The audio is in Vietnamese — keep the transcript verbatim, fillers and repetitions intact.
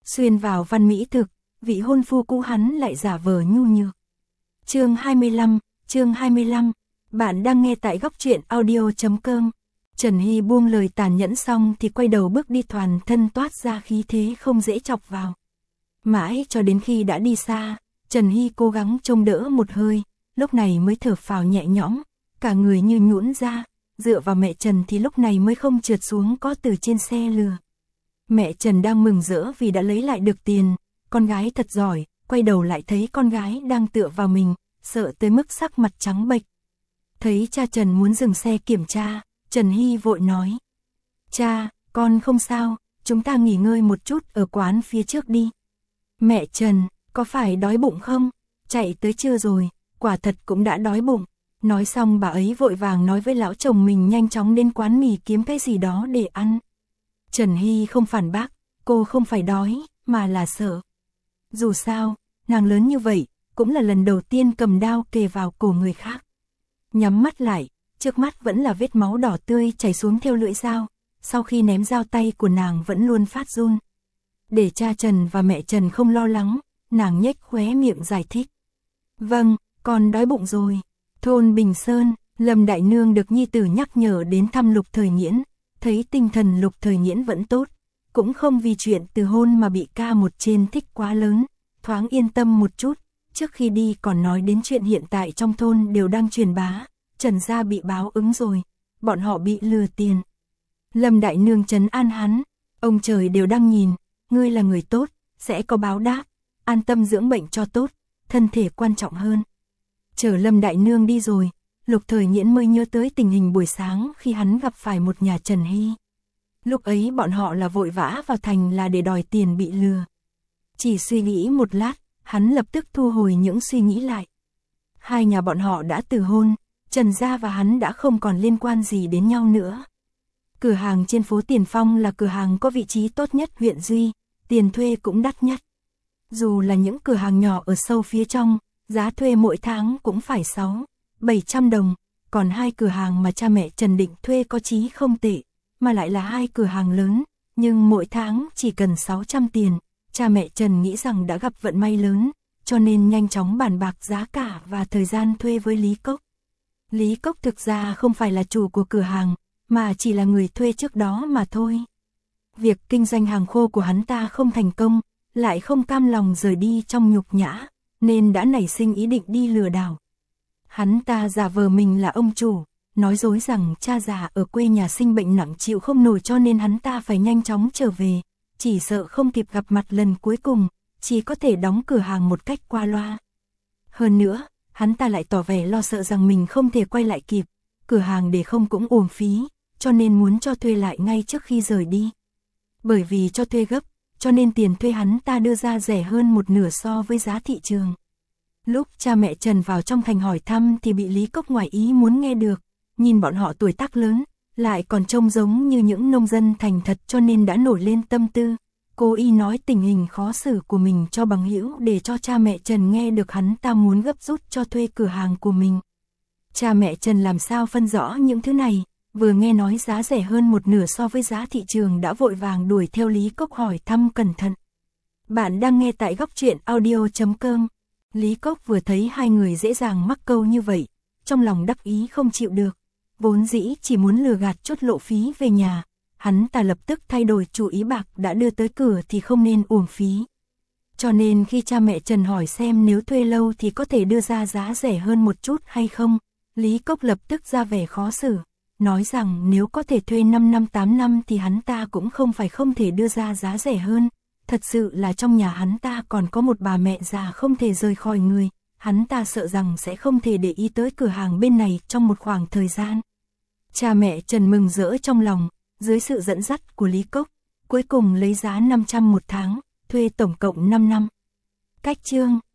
xuyên vào văn mỹ thực, vị hôn phu cũ hắn lại giả vờ nhu nhược. Chương hai mươi lăm, chương hai mươi lăm, bạn đang nghe tại góc truyện audio chấm com. Trần Hy buông lời tàn nhẫn xong thì quay đầu bước đi, toàn thân toát ra khí thế không dễ chọc vào. Mãi cho đến khi đã đi xa, Trần Hy cố gắng trông đỡ một hơi, lúc này mới thở phào nhẹ nhõm, cả người như nhũn ra, dựa vào mẹ Trần thì lúc này mới không trượt xuống có từ trên xe lừa. Mẹ Trần đang mừng rỡ vì đã lấy lại được tiền, con gái thật giỏi, quay đầu lại thấy con gái đang tựa vào mình, sợ tới mức sắc mặt trắng bệch. Thấy cha Trần muốn dừng xe kiểm tra, Trần Hy vội nói: "Cha, con không sao, chúng ta nghỉ ngơi một chút ở quán phía trước đi." "Mẹ Trần, có phải đói bụng không? Chạy tới trưa rồi, quả thật cũng đã đói bụng." Nói xong bà ấy vội vàng nói với lão chồng mình nhanh chóng đến quán mì kiếm cái gì đó để ăn. Trần Hy không phản bác, cô không phải đói, mà là sợ. Dù sao, nàng lớn như vậy, cũng là lần đầu tiên cầm đao kề vào cổ người khác. Nhắm mắt lại, trước mắt vẫn là vết máu đỏ tươi chảy xuống theo lưỡi dao, sau khi ném dao tay của nàng vẫn luôn phát run. Để cha Trần và mẹ Trần không lo lắng, nàng nhếch khóe miệng giải thích: "Vâng, con đói bụng rồi." Thôn Bình Sơn, Lâm Đại Nương được nhi tử nhắc nhở đến thăm Lục Thời Nghiễn, thấy tinh thần Lục Thời Nghiễn vẫn tốt, cũng không vì chuyện từ hôn mà bị ca một trên thích quá lớn, thoáng yên tâm một chút. Trước khi đi còn nói đến chuyện hiện tại trong thôn đều đang truyền bá, Trần gia bị báo ứng rồi, bọn họ bị lừa tiền. Lâm Đại Nương trấn an hắn: "Ông trời đều đang nhìn, ngươi là người tốt, sẽ có báo đáp, an tâm dưỡng bệnh cho tốt, thân thể quan trọng hơn." Chờ Lâm Đại Nương đi rồi, Lục Thời Nghiễn mới nhớ tới tình hình buổi sáng khi hắn gặp phải một nhà Trần Hy. Lúc ấy bọn họ là vội vã vào thành là để đòi tiền bị lừa. Chỉ suy nghĩ một lát, hắn lập tức thu hồi những suy nghĩ lại. Hai nhà bọn họ đã từ hôn, Trần gia và hắn đã không còn liên quan gì đến nhau nữa. Cửa hàng trên phố Tiền Phong là cửa hàng có vị trí tốt nhất huyện Duy, tiền thuê cũng đắt nhất. Dù là những cửa hàng nhỏ ở sâu phía trong, giá thuê mỗi tháng cũng phải sáu, bảy trăm đồng, còn hai cửa hàng mà cha mẹ Trần định thuê có chí không tệ, mà lại là hai cửa hàng lớn, nhưng mỗi tháng chỉ cần sáu trăm tiền. Cha mẹ Trần nghĩ rằng đã gặp vận may lớn, cho nên nhanh chóng bàn bạc giá cả và thời gian thuê với Lý Cốc. Lý Cốc thực ra không phải là chủ của cửa hàng, mà chỉ là người thuê trước đó mà thôi. Việc kinh doanh hàng khô của hắn ta không thành công, lại không cam lòng rời đi trong nhục nhã, nên đã nảy sinh ý định đi lừa đảo. Hắn ta giả vờ mình là ông chủ, nói dối rằng cha già ở quê nhà sinh bệnh nặng chịu không nổi cho nên hắn ta phải nhanh chóng trở về, chỉ sợ không kịp gặp mặt lần cuối cùng, chỉ có thể đóng cửa hàng một cách qua loa. Hơn nữa, hắn ta lại tỏ vẻ lo sợ rằng mình không thể quay lại kịp, cửa hàng để không cũng uổng phí, cho nên muốn cho thuê lại ngay trước khi rời đi. Bởi vì cho thuê gấp, cho nên tiền thuê hắn ta đưa ra rẻ hơn một nửa so với giá thị trường. Lúc cha mẹ Trần vào trong thành hỏi thăm thì bị Lý Cốc ngoài ý muốn nghe được, nhìn bọn họ tuổi tác lớn, lại còn trông giống như những nông dân thành thật cho nên đã nổi lên tâm tư, cố ý nói tình hình khó xử của mình cho bằng hữu để cho cha mẹ Trần nghe được hắn ta muốn gấp rút cho thuê cửa hàng của mình. Cha mẹ Trần làm sao phân rõ những thứ này, vừa nghe nói giá rẻ hơn một nửa so với giá thị trường đã vội vàng đuổi theo Lý Cốc hỏi thăm cẩn thận. Bạn đang nghe tại góc truyện audio chấm com. Lý Cốc vừa thấy hai người dễ dàng mắc câu như vậy, trong lòng đắc ý không chịu được, vốn dĩ chỉ muốn lừa gạt chút lộ phí về nhà, hắn ta lập tức thay đổi chủ ý, bạc đã đưa tới cửa thì không nên uổng phí. Cho nên khi cha mẹ Trần hỏi xem nếu thuê lâu thì có thể đưa ra giá rẻ hơn một chút hay không, Lý Cốc lập tức ra vẻ khó xử, nói rằng nếu có thể thuê năm năm tám năm thì hắn ta cũng không phải không thể đưa ra giá rẻ hơn. Thật sự là trong nhà hắn ta còn có một bà mẹ già không thể rời khỏi người, hắn ta sợ rằng sẽ không thể để ý tới cửa hàng bên này trong một khoảng thời gian. Cha mẹ Trần mừng rỡ trong lòng, dưới sự dẫn dắt của Lý Cốc, cuối cùng lấy giá năm trăm một tháng, thuê tổng cộng năm năm. Cách chương